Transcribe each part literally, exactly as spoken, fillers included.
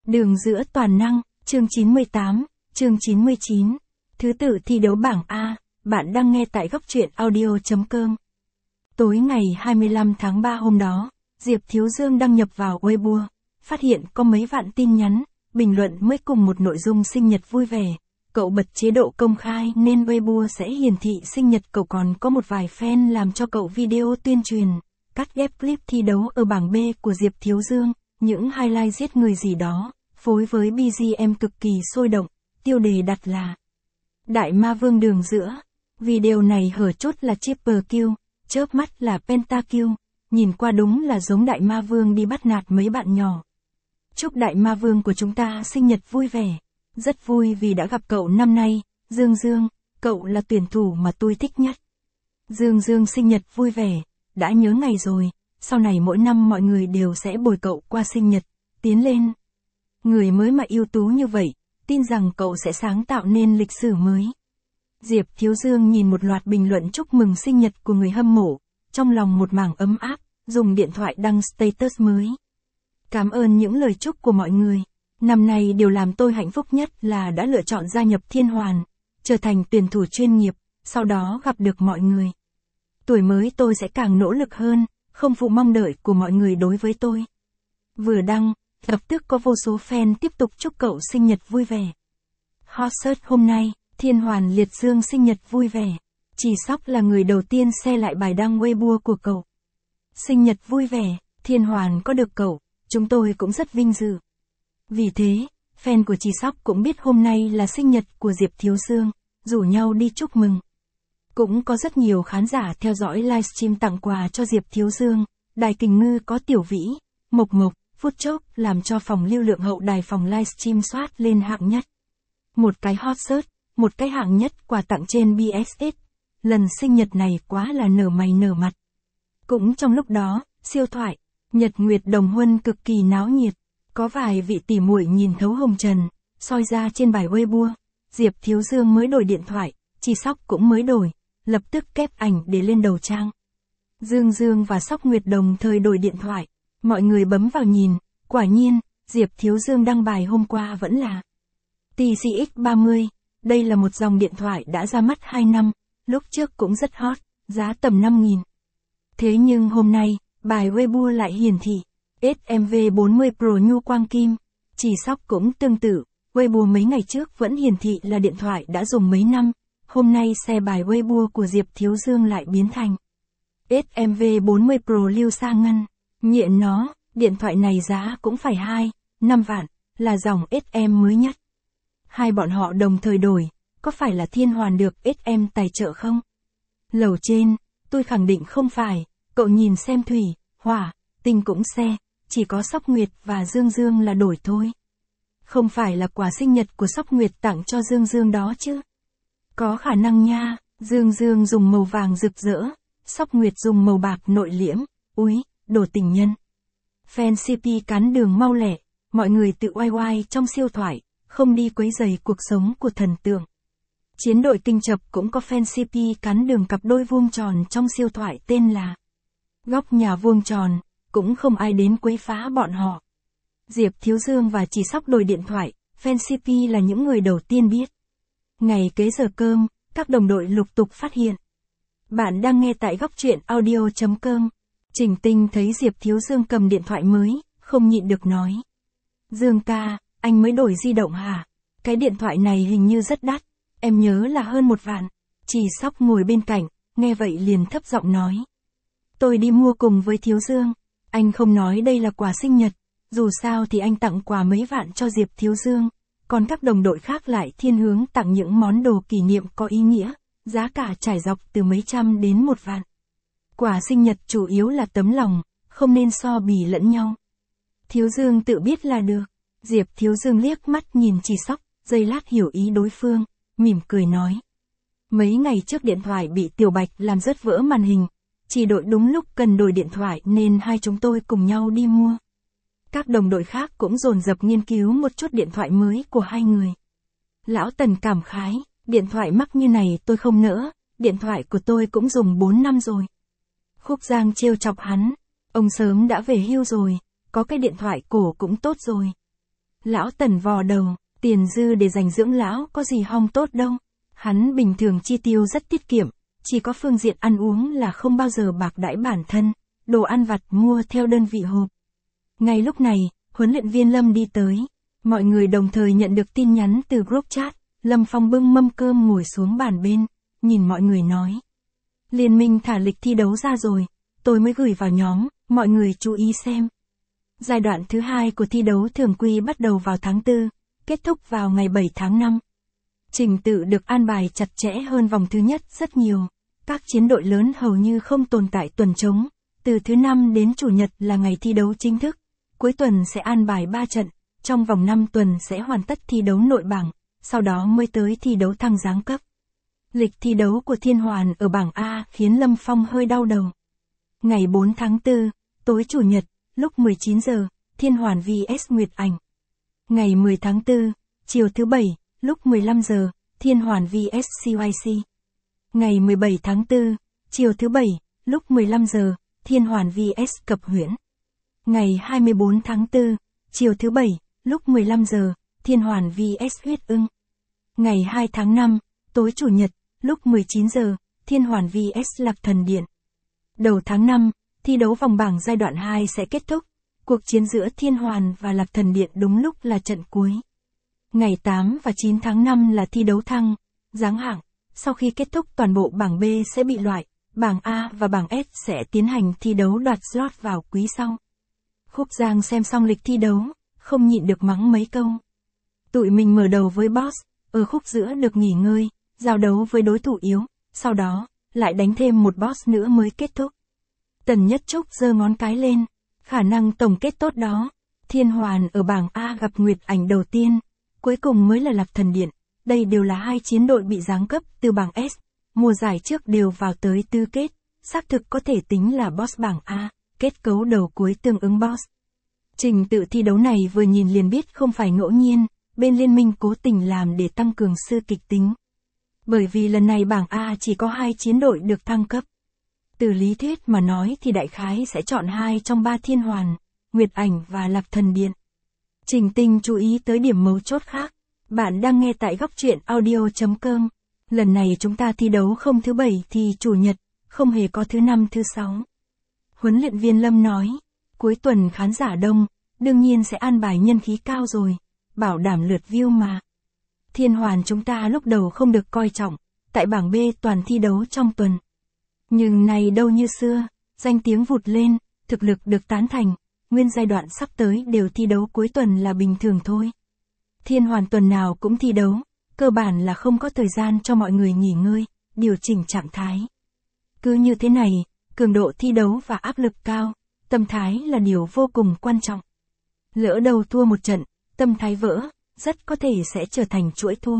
Đường giữa toàn năng, chương chín mươi tám, chương chín mươi chín. Thứ tự thi đấu bảng A, bạn đang nghe tại góc truyện audio chấm com. Tối ngày hai mươi lăm tháng ba hôm đó, Diệp Thiếu Dương đăng nhập vào Weibo, phát hiện có mấy vạn tin nhắn, bình luận mới cùng một nội dung sinh nhật vui vẻ. Cậu bật chế độ công khai nên Weibo sẽ hiển thị sinh nhật cậu, còn có một vài fan làm cho cậu video tuyên truyền, cắt ghép clip thi đấu ở bảng B của Diệp Thiếu Dương, những highlight giết người gì đó, phối với bê giê em cực kỳ sôi động, tiêu đề đặt là Đại Ma Vương đường giữa. Video này hở chốt là triple kill, chớp mắt là pentakill, nhìn qua đúng là giống Đại Ma Vương đi bắt nạt mấy bạn nhỏ. Chúc Đại Ma Vương của chúng ta sinh nhật vui vẻ. Rất vui vì đã gặp cậu năm nay, Dương Dương, cậu là tuyển thủ mà tôi thích nhất. Dương Dương sinh nhật vui vẻ, đã nhớ ngày rồi, sau này mỗi năm mọi người đều sẽ bồi cậu qua sinh nhật, tiến lên. Người mới mà ưu tú như vậy, tin rằng cậu sẽ sáng tạo nên lịch sử mới. Diệp Thiếu Dương nhìn một loạt bình luận chúc mừng sinh nhật của người hâm mộ, trong lòng một mảng ấm áp, dùng điện thoại đăng status mới. Cảm ơn những lời chúc của mọi người. Năm nay điều làm tôi hạnh phúc nhất là đã lựa chọn gia nhập Thiên Hoàn, trở thành tuyển thủ chuyên nghiệp, sau đó gặp được mọi người. Tuổi mới tôi sẽ càng nỗ lực hơn, không phụ mong đợi của mọi người đối với tôi. Vừa đăng, lập tức có vô số fan tiếp tục chúc cậu sinh nhật vui vẻ. Hot search hôm nay, Thiên Hoàn liệt dương sinh nhật vui vẻ. Chỉ Sóc là người đầu tiên share lại bài đăng Weibo của cậu. Sinh nhật vui vẻ, Thiên Hoàn có được cậu, chúng tôi cũng rất vinh dự. Vì thế, fan của Chỉ Sóc cũng biết hôm nay là sinh nhật của Diệp Thiếu Dương, rủ nhau đi chúc mừng. Cũng có rất nhiều khán giả theo dõi livestream tặng quà cho Diệp Thiếu Dương, Đài Kình Ngư có Tiểu Vĩ, Mộc Mộc, phút chốc làm cho phòng lưu lượng hậu đài phòng livestream soát lên hạng nhất. Một cái hot search, một cái hạng nhất quà tặng trên bê ét ét, lần sinh nhật này quá là nở mày nở mặt. Cũng trong lúc đó, siêu thoại, Nhật Nguyệt Đồng Huân cực kỳ náo nhiệt. Có vài vị tỉ muội nhìn thấu hồng trần, soi ra trên bài Weibo, Diệp Thiếu Dương mới đổi điện thoại, Chỉ Sóc cũng mới đổi, lập tức kép ảnh để lên đầu trang. Dương Dương và Sóc Nguyệt đồng thời đổi điện thoại, mọi người bấm vào nhìn, quả nhiên, Diệp Thiếu Dương đăng bài hôm qua vẫn là tê xê ích ba mươi, đây là một dòng điện thoại đã ra mắt hai năm, lúc trước cũng rất hot, giá tầm năm nghìn. Thế nhưng hôm nay, bài Weibo lại hiển thị ét em vê bốn mươi Pro nhu quang kim. Chỉ Sóc cũng tương tự, Weibo mấy ngày trước vẫn hiển thị là điện thoại đã dùng mấy năm, hôm nay share bài Weibo của Diệp Thiếu Dương lại biến thành ét em vê bốn mươi Pro lưu sa ngân. Nghiện nó, điện thoại này giá cũng phải hai, năm vạn, là dòng ét em mới nhất. Hai bọn họ đồng thời đổi, có phải là Thiên Hoàn được ét em tài trợ không? Lầu trên, tôi khẳng định không phải, cậu nhìn xem Thủy, Hỏa, Tinh cũng share. Chỉ có Sóc Nguyệt và Dương Dương là đổi thôi. Không phải là quà sinh nhật của Sóc Nguyệt tặng cho Dương Dương đó chứ? Có khả năng nha, Dương Dương dùng màu vàng rực rỡ, Sóc Nguyệt dùng màu bạc nội liễm, úi, đồ tình nhân. Fan xê pê cán đường mau lẹ, mọi người tự oai oai trong siêu thoại, không đi quấy rầy cuộc sống của thần tượng. Chiến đội kinh chập cũng có fan xê pê cán đường cặp đôi vuông tròn trong siêu thoại tên là Góc nhà vuông tròn. Cũng không ai đến quấy phá bọn họ. Diệp Thiếu Dương và Chỉ Sóc đổi điện thoại, fan xê pê là những người đầu tiên biết. Ngày kế giờ cơm, các đồng đội lục tục phát hiện. Bạn đang nghe tại góc truyện audio chấm com. Trình Tinh thấy Diệp Thiếu Dương cầm điện thoại mới, không nhịn được nói. Dương ca, anh mới đổi di động hả? Cái điện thoại này hình như rất đắt, em nhớ là hơn một vạn. Chỉ Sóc ngồi bên cạnh, nghe vậy liền thấp giọng nói. Tôi đi mua cùng với Thiếu Dương. Anh không nói đây là quà sinh nhật, dù sao thì anh tặng quà mấy vạn cho Diệp Thiếu Dương, còn các đồng đội khác lại thiên hướng tặng những món đồ kỷ niệm có ý nghĩa, giá cả trải dọc từ mấy trăm đến một vạn. Quà sinh nhật chủ yếu là tấm lòng, không nên so bì lẫn nhau. Thiếu Dương tự biết là được. Diệp Thiếu Dương liếc mắt nhìn Chỉ Sóc, giây lát hiểu ý đối phương, mỉm cười nói. Mấy ngày trước điện thoại bị Tiểu Bạch làm rớt vỡ màn hình. Chỉ đội đúng lúc cần đổi điện thoại nên hai chúng tôi cùng nhau đi mua. Các đồng đội khác cũng dồn dập nghiên cứu một chút điện thoại mới của hai người. Lão Tần cảm khái, điện thoại mắc như này tôi không nỡ, điện thoại của tôi cũng dùng bốn năm rồi. Khúc Giang trêu chọc hắn, ông sớm đã về hưu rồi, có cái điện thoại cổ cũng tốt rồi. Lão Tần vò đầu, tiền dư để dành dưỡng lão có gì hong tốt đâu. Hắn bình thường chi tiêu rất tiết kiệm, chỉ có phương diện ăn uống là không bao giờ bạc đãi bản thân, đồ ăn vặt mua theo đơn vị hộp. Ngay lúc này, huấn luyện viên Lâm đi tới. Mọi người đồng thời nhận được tin nhắn từ group chat. Lâm Phong bưng mâm cơm ngồi xuống bàn bên, nhìn mọi người nói. Liên minh thả lịch thi đấu ra rồi, tôi mới gửi vào nhóm, mọi người chú ý xem. Giai đoạn thứ hai của thi đấu thường quy bắt đầu vào tháng tư, kết thúc vào ngày bảy tháng năm. Trình tự được an bài chặt chẽ hơn vòng thứ nhất rất nhiều. Các chiến đội lớn hầu như không tồn tại tuần trống. Từ thứ năm đến chủ nhật là ngày thi đấu chính thức. Cuối tuần sẽ an bài ba trận, trong vòng năm tuần sẽ hoàn tất thi đấu nội bảng, sau đó mới tới thi đấu thăng giáng cấp. Lịch thi đấu của Thiên Hoàn ở bảng A khiến Lâm Phong hơi đau đầu. Ngày bốn tháng tư, tối chủ nhật, lúc mười chín giờ, Thiên Hoàn vs Nguyệt Ảnh. Ngày mười tháng tư, chiều thứ bảy, lúc mười lăm giờ, Thiên Hoàn vs xê i xê. Ngày mười bảy tháng tư, chiều thứ bảy, lúc mười lăm giờ, Thiên Hoàn vs Cập Huyễn. Ngày hai mươi bốn tháng tư, chiều thứ bảy, lúc mười lăm giờ, Thiên Hoàn vs Huyết Ưng. Ngày hai tháng năm, tối chủ nhật, lúc mười chín giờ, Thiên Hoàn vs Lạc Thần Điện. Đầu tháng năm, thi đấu vòng bảng giai đoạn hai sẽ kết thúc. Cuộc chiến giữa Thiên Hoàn và Lạc Thần Điện đúng lúc là trận cuối. Ngày tám và chín tháng năm là thi đấu thăng, giáng hạng. Sau khi kết thúc toàn bộ bảng B sẽ bị loại, bảng A và bảng S sẽ tiến hành thi đấu đoạt slot vào quý sau. Khúc Giang xem xong lịch thi đấu, không nhịn được mắng mấy câu. Tụi mình mở đầu với boss, ở khúc giữa được nghỉ ngơi, giao đấu với đối thủ yếu, sau đó, lại đánh thêm một boss nữa mới kết thúc. Tần Nhất Trúc giơ ngón cái lên, khả năng tổng kết tốt đó. Thiên Hoàn ở bảng A gặp Nguyệt Ảnh đầu tiên, cuối cùng mới là Lạc Thần Điện. Đây đều là hai chiến đội bị giáng cấp từ bảng S, mùa giải trước đều vào tới tứ kết, xác thực có thể tính là boss bảng A, kết cấu đầu cuối tương ứng boss. Trình tự thi đấu này vừa nhìn liền biết không phải ngẫu nhiên, bên liên minh cố tình làm để tăng cường sự kịch tính. Bởi vì lần này bảng A chỉ có hai chiến đội được thăng cấp. Từ lý thuyết mà nói thì đại khái sẽ chọn hai trong ba Thiên Hoàn, Nguyệt Ảnh và Lạc Thần Điện. Trình Tinh chú ý tới điểm mấu chốt khác. Bạn đang nghe tại góc truyện audio.com. Lần này chúng ta thi đấu không thứ bảy thì chủ nhật, không hề có thứ năm thứ sáu. Huấn luyện viên Lâm nói, cuối tuần khán giả đông, đương nhiên sẽ an bài nhân khí cao rồi, bảo đảm lượt view mà. Thiên Hoàn chúng ta lúc đầu không được coi trọng, tại bảng B toàn thi đấu trong tuần. Nhưng này đâu như xưa, danh tiếng vụt lên, thực lực được tán thành, nguyên giai đoạn sắp tới đều thi đấu cuối tuần là bình thường thôi. Thiên Hoàn tuần nào cũng thi đấu, cơ bản là không có thời gian cho mọi người nghỉ ngơi, điều chỉnh trạng thái. Cứ như thế này, cường độ thi đấu và áp lực cao, tâm thái là điều vô cùng quan trọng. Lỡ đầu thua một trận, tâm thái vỡ, rất có thể sẽ trở thành chuỗi thua.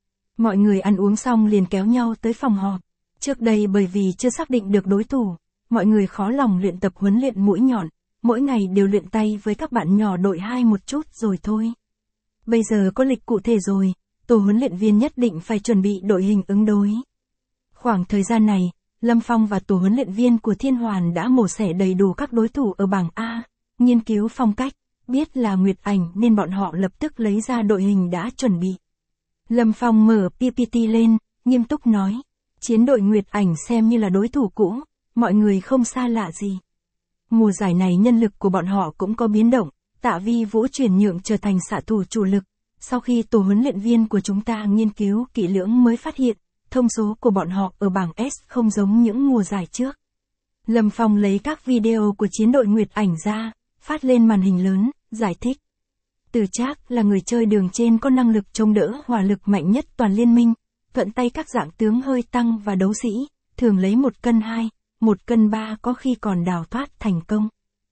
Mọi người ăn uống xong liền kéo nhau tới phòng họp. Trước đây bởi vì chưa xác định được đối thủ, mọi người khó lòng luyện tập huấn luyện mũi nhọn, mỗi ngày đều luyện tay với các bạn nhỏ đội hai một chút rồi thôi. Bây giờ có lịch cụ thể rồi, tổ huấn luyện viên nhất định phải chuẩn bị đội hình ứng đối. Khoảng thời gian này, Lâm Phong và tổ huấn luyện viên của Thiên Hoàn đã mổ xẻ đầy đủ các đối thủ ở bảng A, nghiên cứu phong cách, biết là Nguyệt Ảnh nên bọn họ lập tức lấy ra đội hình đã chuẩn bị. Lâm Phong mở pê pê tê lên, nghiêm túc nói, chiến đội Nguyệt Ảnh xem như là đối thủ cũ, mọi người không xa lạ gì. Mùa giải này nhân lực của bọn họ cũng có biến động, Tạ Vi Vũ chuyển nhượng trở thành xạ thủ chủ lực. Sau khi tổ huấn luyện viên của chúng ta nghiên cứu kỹ lưỡng mới phát hiện, thông số của bọn họ ở bảng S không giống những mùa giải trước. Lâm Phong lấy các video của chiến đội Nguyệt Ảnh ra, phát lên màn hình lớn, giải thích. Từ Trác là người chơi đường trên có năng lực chống đỡ hỏa lực mạnh nhất toàn liên minh, thuận tay các dạng tướng hơi tăng và đấu sĩ, thường lấy một cân hai, một cân ba có khi còn đào thoát thành công.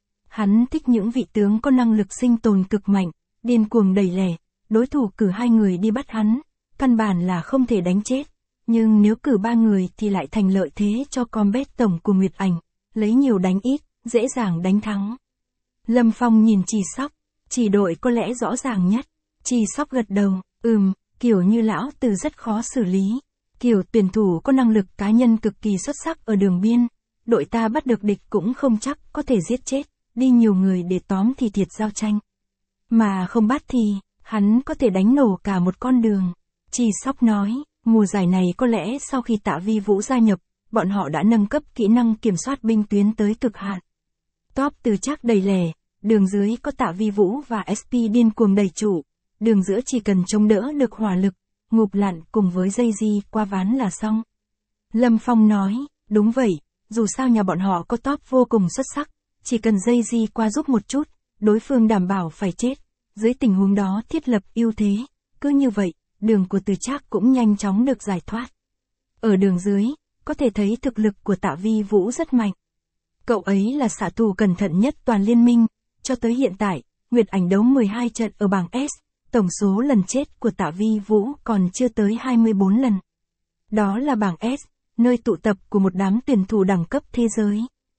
Hắn thích những vị tướng có năng lực sinh tồn cực mạnh, điên cuồng đẩy lẻ, đối thủ cử hai người đi bắt hắn, căn bản là không thể đánh chết, nhưng nếu cử ba người thì lại thành lợi thế cho combat tổng của Nguyệt Ảnh, lấy nhiều đánh ít, dễ dàng đánh thắng. Lâm Phong nhìn Trì Sóc, chỉ đội có lẽ rõ ràng nhất. Trì Sóc gật đầu, ừm, kiểu như lão Từ rất khó xử lý. Kiểu tuyển thủ có năng lực cá nhân cực kỳ xuất sắc ở đường biên, đội ta bắt được địch cũng không chắc có thể giết chết, đi nhiều người để tóm thì thiệt giao tranh. Mà không bắt thì, Hắn có thể đánh nổ cả một con đường. Chi Sóc nói, mùa giải này có lẽ sau khi Tạ Vi Vũ gia nhập, bọn họ đã nâng cấp kỹ năng kiểm soát binh tuyến tới cực hạn. Top Từ Trác đầy lề, đường dưới có Tạ Vi Vũ và ét pê điên cuồng đẩy trụ, đường giữa chỉ cần chống đỡ được hỏa lực, ngụp lặn cùng với dây di qua ván là xong. Lâm Phong nói, đúng vậy, dù sao nhà bọn họ có top vô cùng xuất sắc, chỉ cần dây di qua giúp một chút, đối phương đảm bảo phải chết, dưới tình huống đó thiết lập ưu thế, cứ như vậy, đường của Từ Trác cũng nhanh chóng được giải thoát. Ở đường dưới, có thể thấy thực lực của Tạ Vi Vũ rất mạnh. Cậu ấy là xạ thủ cẩn thận nhất toàn liên minh, cho tới hiện tại, Nguyệt Ảnh đấu mười hai trận ở bảng S, tổng số lần chết của Tạ Vi Vũ còn chưa tới hai mươi bốn lần. Đó là bảng S, nơi tụ tập của một đám tuyển thủ đẳng cấp thế giới.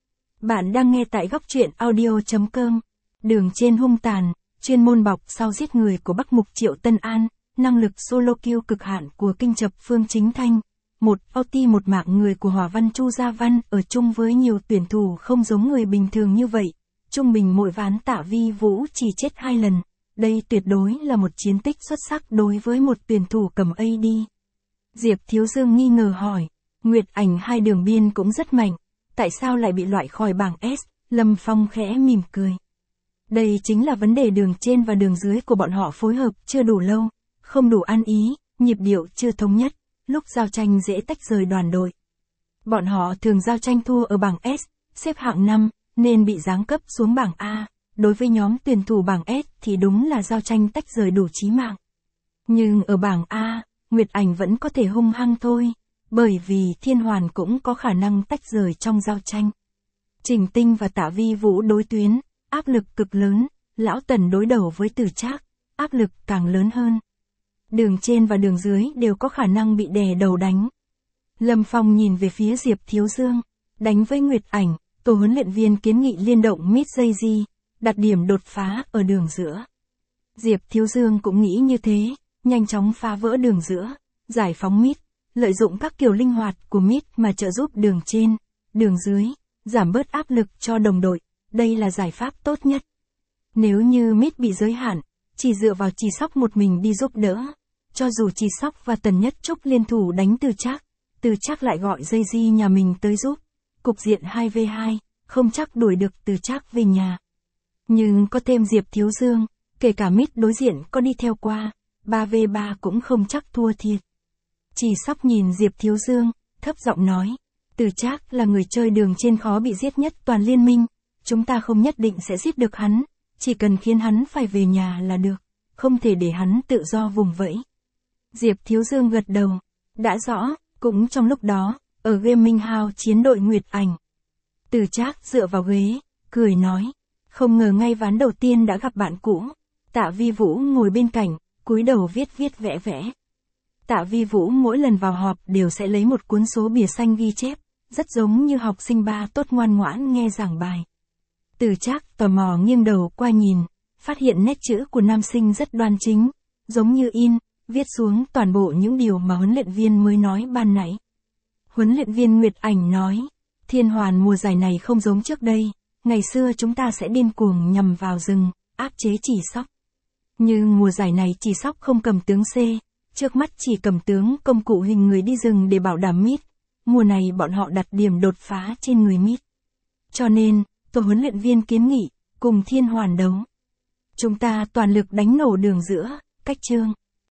Bạn đang nghe tại góc truyện audio chấm com. Đường trên hung tàn, chuyên môn bọc sau giết người của Bắc Mục Triệu Tân An, năng lực solo kill cực hạn của kinh chập Phương Chính Thanh. Một ulti một mạng người của Hỏa Văn Chu Gia Văn ở chung với nhiều tuyển thủ không giống người bình thường như vậy. Trung bình mỗi ván Tạ Vi Vũ chỉ chết hai lần. Đây tuyệt đối là một chiến tích xuất sắc đối với một tuyển thủ cầm A D. Diệp Thiếu Dương nghi ngờ hỏi, Nguyệt Ảnh hai đường biên cũng rất mạnh, tại sao lại bị loại khỏi bảng S? Lâm Phong khẽ mỉm cười. Đây chính là vấn đề đường trên và đường dưới của bọn họ phối hợp chưa đủ lâu, không đủ ăn ý, nhịp điệu chưa thống nhất, lúc giao tranh dễ tách rời đoàn đội. Bọn họ thường giao tranh thua ở bảng S, xếp hạng năm, nên bị giáng cấp xuống bảng A. Đối với nhóm tuyển thủ bảng S thì đúng là giao tranh tách rời đủ chí mạng. Nhưng ở bảng A, Nguyệt Ảnh vẫn có thể hung hăng thôi, bởi vì Thiên Hoàn cũng có khả năng tách rời trong giao tranh. Trình Tinh và Tạ Vi Vũ đối tuyến, áp lực cực lớn, Lão Tần đối đầu với Từ Trác, áp lực càng lớn hơn. Đường trên và đường dưới đều có khả năng bị đè đầu đánh. Lâm Phong nhìn về phía Diệp Thiếu Dương, đánh với Nguyệt Ảnh, tổ huấn luyện viên kiến nghị liên động mid dây di, đặt điểm đột phá ở đường giữa. Diệp Thiếu Dương cũng nghĩ như thế, nhanh chóng phá vỡ đường giữa, giải phóng mid, lợi dụng các kiểu linh hoạt của mid mà trợ giúp đường trên, đường dưới, giảm bớt áp lực cho đồng đội, đây là giải pháp tốt nhất. Nếu như mid bị giới hạn, chỉ dựa vào Chi Sóc một mình đi giúp đỡ, cho dù Chi Sóc và Tần Nhất Trúc liên thủ đánh Từ Trác, Từ Trác lại gọi dây di nhà mình tới giúp, cục diện hai vs hai, không chắc đuổi được Từ Trác về nhà. Nhưng có thêm Diệp Thiếu Dương, kể cả mid đối diện có đi theo qua, ba vs ba cũng không chắc thua thiệt. Chi Sóc nhìn Diệp Thiếu Dương, thấp giọng nói, Từ Trác là người chơi đường trên khó bị giết nhất toàn liên minh, chúng ta không nhất định sẽ giết được hắn, chỉ cần khiến hắn phải về nhà là được, không thể để hắn tự do vùng vẫy. Diệp Thiếu Dương gật đầu, đã rõ, cũng trong lúc đó, ở Gaming House chiến đội Nguyệt Ảnh. Từ Trác dựa vào ghế, cười nói, không ngờ ngay ván đầu tiên đã gặp bạn cũ. Tạ Vi Vũ ngồi bên cạnh, cúi đầu viết viết vẽ vẽ. Tạ Vi Vũ mỗi lần vào họp đều sẽ lấy một cuốn số bìa xanh ghi chép, rất giống như học sinh ba tốt ngoan ngoãn nghe giảng bài. Từ Trác tò mò nghiêng đầu qua nhìn, phát hiện nét chữ của nam sinh rất đoan chính, giống như in, viết xuống toàn bộ những điều mà huấn luyện viên mới nói ban nãy. Huấn luyện viên Nguyệt Ảnh nói, Thiên Hoàn mùa giải này không giống trước đây, ngày xưa chúng ta sẽ điên cuồng nhằm vào rừng, áp chế Chỉ Sóc. Nhưng mùa giải này Chỉ Sóc không cầm tướng C, trước mắt chỉ cầm tướng công cụ hình người đi rừng để bảo đảm mid, mùa này bọn họ đặt điểm đột phá trên người mid. Cho nên, tổ huấn luyện viên kiến nghị, cùng Thiên Hoàn đấu. Chúng ta toàn lực đánh nổ đường giữa, cách chương.